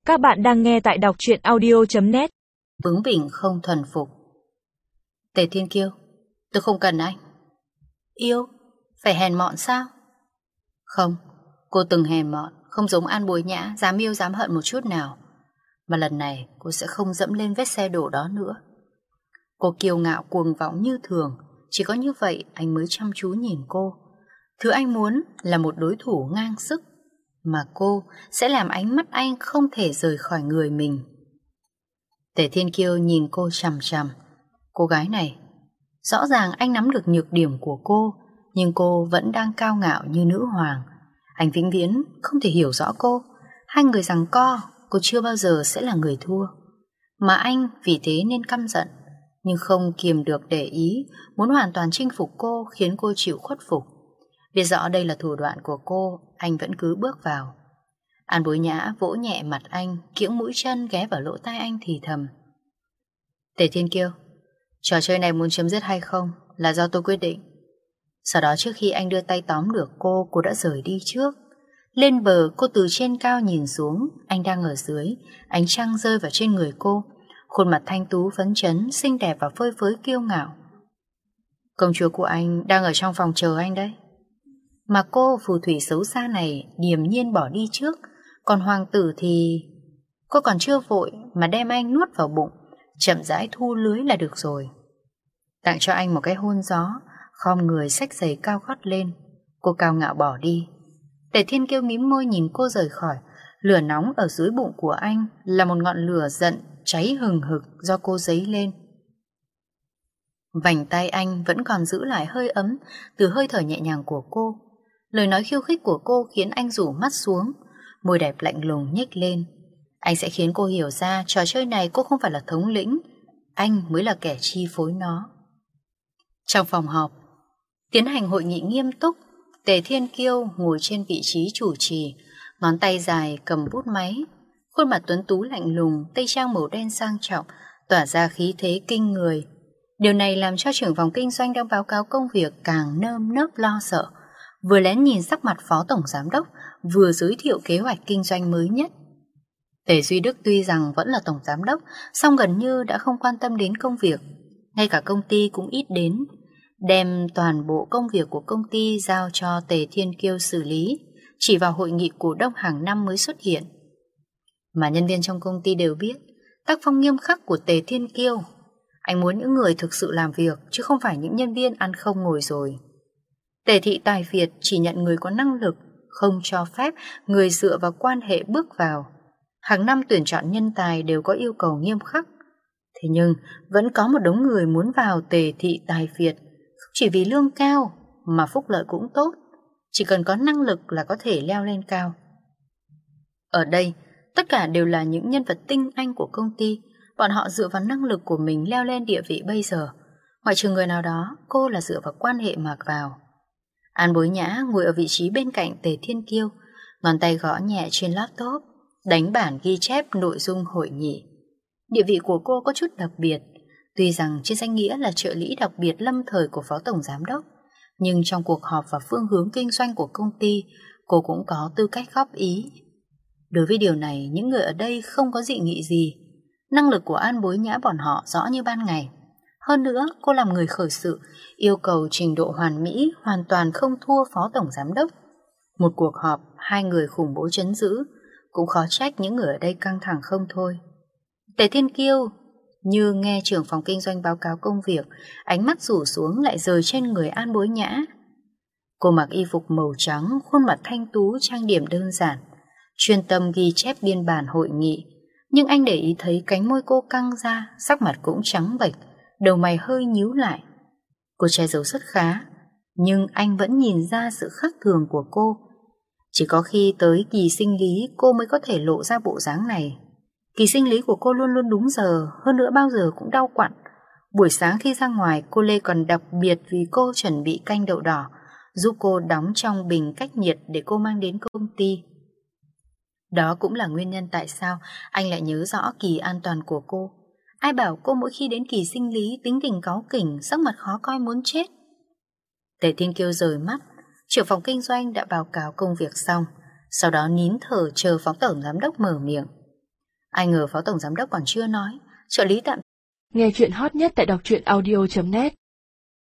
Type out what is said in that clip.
Các bạn đang nghe tại đọc truyện audio.net. Bướng bỉnh không thuần phục. Tề Thiên Kiêu, tôi không cần anh. Yêu, phải hèn mọn sao? Không, cô từng hèn mọn, không giống An Bối Nhã, dám yêu dám hận một chút nào. Mà lần này cô sẽ không dẫm lên vết xe đổ đó nữa. Cô kiêu ngạo cuồng vọng như thường, chỉ có như vậy anh mới chăm chú nhìn cô. Thứ anh muốn là một đối thủ ngang sức, mà cô sẽ làm ánh mắt anh không thể rời khỏi người mình. Tề Thiên Kiêu nhìn cô chằm chằm. Cô gái này, rõ ràng anh nắm được nhược điểm của cô, nhưng cô vẫn đang cao ngạo như nữ hoàng. Anh vĩnh viễn không thể hiểu rõ cô. Hai người giằng co, cô chưa bao giờ sẽ là người thua. Mà anh vì thế nên căm giận, nhưng không kiềm được để ý, muốn hoàn toàn chinh phục cô, khiến cô chịu khuất phục. Biết rõ đây là thủ đoạn của cô, anh vẫn cứ bước vào. An Bối Nhã vỗ nhẹ mặt anh, kiễng mũi chân ghé vào lỗ tai anh thì thầm. Tề Thiên Kiêu, trò chơi này muốn chấm dứt hay không là do tôi quyết định. Sau đó trước khi anh đưa tay tóm được cô đã rời đi trước. Lên bờ, cô từ trên cao nhìn xuống, anh đang ở dưới, ánh trăng rơi vào trên người cô. Khuôn mặt thanh tú phấn chấn, xinh đẹp và phơi phới kiêu ngạo. Công chúa của anh đang ở trong phòng chờ anh đấy. Mà cô phù thủy xấu xa này điềm nhiên bỏ đi trước. Còn hoàng tử thì... Cô còn chưa vội mà đem anh nuốt vào bụng, chậm rãi thu lưới là được rồi. Tặng cho anh một cái hôn gió, khom người xách giày cao gót lên. Cô cao ngạo bỏ đi. Tề Thiên Kiêu mím môi nhìn cô rời khỏi. Lửa nóng ở dưới bụng của anh là một ngọn lửa giận cháy hừng hực do cô dấy lên. Vành tay anh vẫn còn giữ lại hơi ấm từ hơi thở nhẹ nhàng của cô. Lời nói khiêu khích của cô khiến anh rủ mắt xuống, môi đẹp lạnh lùng nhếch lên. Anh sẽ khiến cô hiểu ra trò chơi này cô không phải là thống lĩnh, anh mới là kẻ chi phối nó. Trong phòng họp, tiến hành hội nghị nghiêm túc, Tề Thiên Kiêu ngồi trên vị trí chủ trì, ngón tay dài cầm bút máy, khuôn mặt tuấn tú lạnh lùng, tây trang màu đen sang trọng, tỏa ra khí thế kinh người. Điều này làm cho trưởng phòng kinh doanh đang báo cáo công việc càng nơm nớp lo sợ, vừa lén nhìn sắc mặt phó tổng giám đốc, vừa giới thiệu kế hoạch kinh doanh mới nhất. Tề Duy Đức tuy rằng vẫn là tổng giám đốc, song gần như đã không quan tâm đến công việc, ngay cả công ty cũng ít đến, đem toàn bộ công việc của công ty giao cho Tề Thiên Kiêu xử lý, chỉ vào hội nghị cổ đông hàng năm mới xuất hiện. Mà nhân viên trong công ty đều biết tác phong nghiêm khắc của Tề Thiên Kiêu. Anh muốn những người thực sự làm việc, chứ không phải những nhân viên ăn không ngồi rồi. Tề thị tài Việt chỉ nhận người có năng lực, không cho phép người dựa vào quan hệ bước vào. Hàng năm tuyển chọn nhân tài đều có yêu cầu nghiêm khắc. Thế nhưng vẫn có một đống người muốn vào Tề thị tài Việt, không chỉ vì lương cao mà phúc lợi cũng tốt, chỉ cần có năng lực là có thể leo lên cao. Ở đây, tất cả đều là những nhân vật tinh anh của công ty, bọn họ dựa vào năng lực của mình leo lên địa vị bây giờ. Ngoại trừ người nào đó, cô là dựa vào quan hệ mà vào. An Bối Nhã ngồi ở vị trí bên cạnh Tề Thiên Kiêu, ngón tay gõ nhẹ trên laptop, đánh bản ghi chép nội dung hội nghị. Địa vị của cô có chút đặc biệt, tuy rằng trên danh nghĩa là trợ lý đặc biệt lâm thời của phó tổng giám đốc, nhưng trong cuộc họp và phương hướng kinh doanh của công ty, cô cũng có tư cách góp ý. Đối với điều này, những người ở đây không có dị nghị gì. Năng lực của An Bối Nhã bọn họ rõ như ban ngày. Hơn nữa, cô làm người khởi sự, yêu cầu trình độ hoàn mỹ, hoàn toàn không thua phó tổng giám đốc. Một cuộc họp, hai người khủng bố trấn giữ, cũng khó trách những người ở đây căng thẳng không thôi. Tề Thiên Kiêu như nghe trưởng phòng kinh doanh báo cáo công việc, ánh mắt rủ xuống lại rời trên người An Bối Nhã. Cô mặc y phục màu trắng, khuôn mặt thanh tú trang điểm đơn giản, chuyên tâm ghi chép biên bản hội nghị. Nhưng anh để ý thấy cánh môi cô căng ra, sắc mặt cũng trắng bệch, đầu mày hơi nhíu lại. Cô che giấu rất khá, nhưng anh vẫn nhìn ra sự khác thường của cô. Chỉ có khi tới kỳ sinh lý cô mới có thể lộ ra bộ dáng này. Kỳ sinh lý của cô luôn luôn đúng giờ, hơn nữa bao giờ cũng đau quặn. Buổi sáng khi ra ngoài, cô Lê còn đặc biệt vì cô chuẩn bị canh đậu đỏ, giúp cô đóng trong bình cách nhiệt để cô mang đến công ty. Đó cũng là nguyên nhân tại sao anh lại nhớ rõ kỳ an toàn của cô. Ai bảo cô mỗi khi đến kỳ sinh lý tính tình cáu kỉnh, sắc mặt khó coi muốn chết. Tề Thiên Kiêu rời mắt, trưởng phòng kinh doanh đã báo cáo công việc xong, sau đó nín thở chờ phó tổng giám đốc mở miệng. Ai ngờ phó tổng giám đốc còn chưa nói, trợ lý tạm. Nghe chuyện hot nhất tại đọc truyện audio.net